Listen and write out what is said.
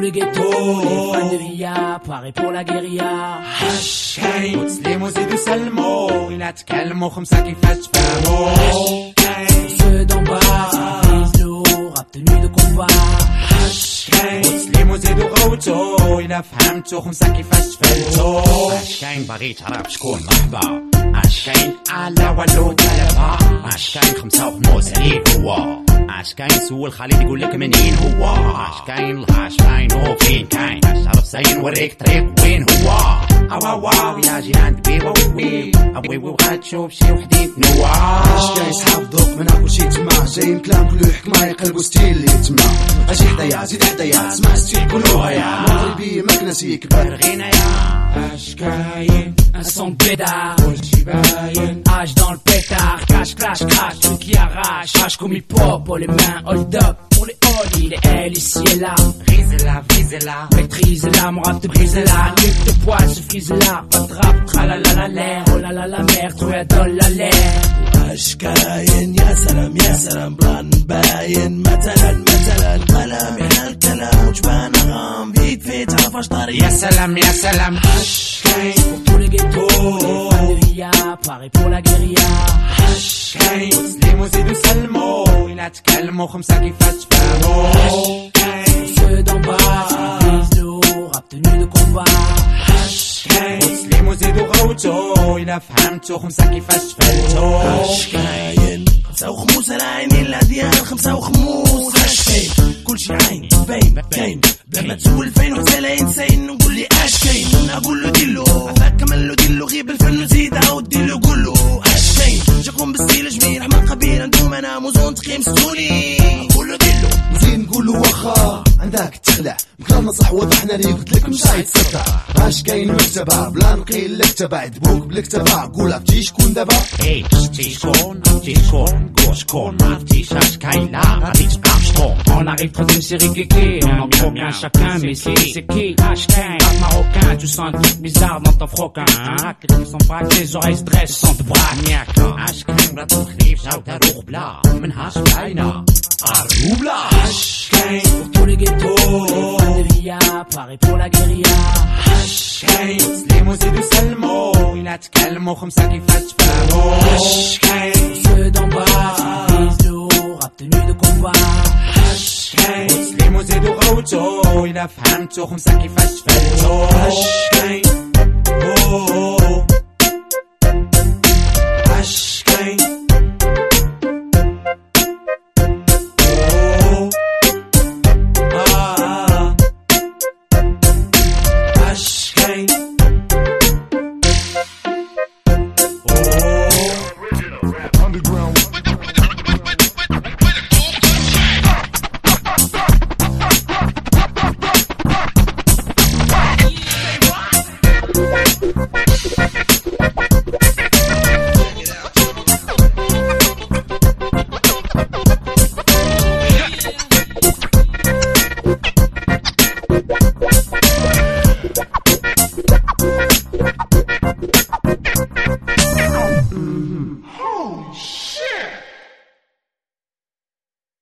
les ghettos, les fans de Villa, parés pour la guérilla. هشكين وتسليم وزيدوا سلموا إلا تكلموا خمسة كيفاش تفهموا. Ceux d'en bas, brise lourd, rap tenue de combat. هشكين وتسليم وزيدوا غوتوا إلا فهمتوا خمسة كيفاش تفلتوا. هشكين باغي تعرف شكون مرحبا. هشكين على والو تلفا. هشكين خمسة وخموس عليه هو. هشكين سول خالد يقول لك منين هو. هشكين الهاشكين هو فين كاين. هشرف زين وريك طريق وين هو. واو يا جيران بيبا وي ابوي وغاد تشوف شي وحدين نوا. هشكين صحاب ذوق من اكل شي تما جايين كلام كله حكمه يقلبوا ستيل اللي تما. اجي حدايا زيد حدايا تسمع ستيل كلها يا مغربي مكنسي كبر غنايا. Hashkaïn, un son de pédard, H dans le pétard, cache, clash, crash, tout qui arrache, H comme hip hop, pour les mains, hold up, pour les holly, les L ici et là, Brise-la, brise-la, maîtrise-la, mon rap te brise-la, nique de poil, se frise-la, pas de rap, tralala l'air, oh la la merde, trop y'a dans la l'air. هشكاين يا سلام يا سلام بلان باين مثلا كلام احنا الكلام وجبان غام بيك في تعرفاش طريق. يا سلام يا سلام. هشكين Pour tous les ghettos, les fans de Villa, parés pour la guérilla. هشكين وتسليموا زيدوا سلموا إلا تكلموا خمسة كيفاش تفهموا. هشكين Ceux d'en bas, brise lourd, rap tenue de combat. هشكين وتسليموا زيدوا غوتوا إلا فهمتوا خمسة كيفاش تفلتوا. هشكاين خمسة وخموس العينين لا ديال خمسة وخموس. هشكاين كلشي عين باين كاين بلا ما تسول فين وحتى لا ينسين. نقول لي هشكاين نقول له ديلو عفاك كمل ديلو غيب الفن وزيد عاود ديلو قول له هشكاين جاكم بالستيل جميل رحمة قبيل انتوما انا موزون تقيم ستوني. نقول له ديلو نزيد نقول له واخا عندك تخلع مكان نصح وضحنا لي قلت لك مش غيتصدع. هاشكاين مكتبه بلا نقيل لك تبع دبوك بالكتبه قول عرفتي شكون دابا. اي عرفتي شكون عرفتي شكون قول شكون ما عرفتيش هشكاين لا غادي تبقى شكون. On arrive troisième série kéké, on en prend bien chacun, mais c'est qui Hashkain, rap marocain, tu sens un truc bizarre dans ton froquin. Un qui ne sent pas les oreilles stress, sans te braque. هشكاين بلا تخريف جاو دارو بلا من هاشكاينا بلا. هشكاين Pour tous les ghettos, les fans de Villa, parés pour la guérilla. هشكاين تسليموا زيدوا سلموا إلا تكلموا خمسة كيفاش تفهموا. هشكاين Ceux d'en bas, brise lourd, rap tenue de combat. هشكاين وتسليموا زيدوا غوتوا إلا فهمتوا خمسة كيفاش تفلتوا. هشكاين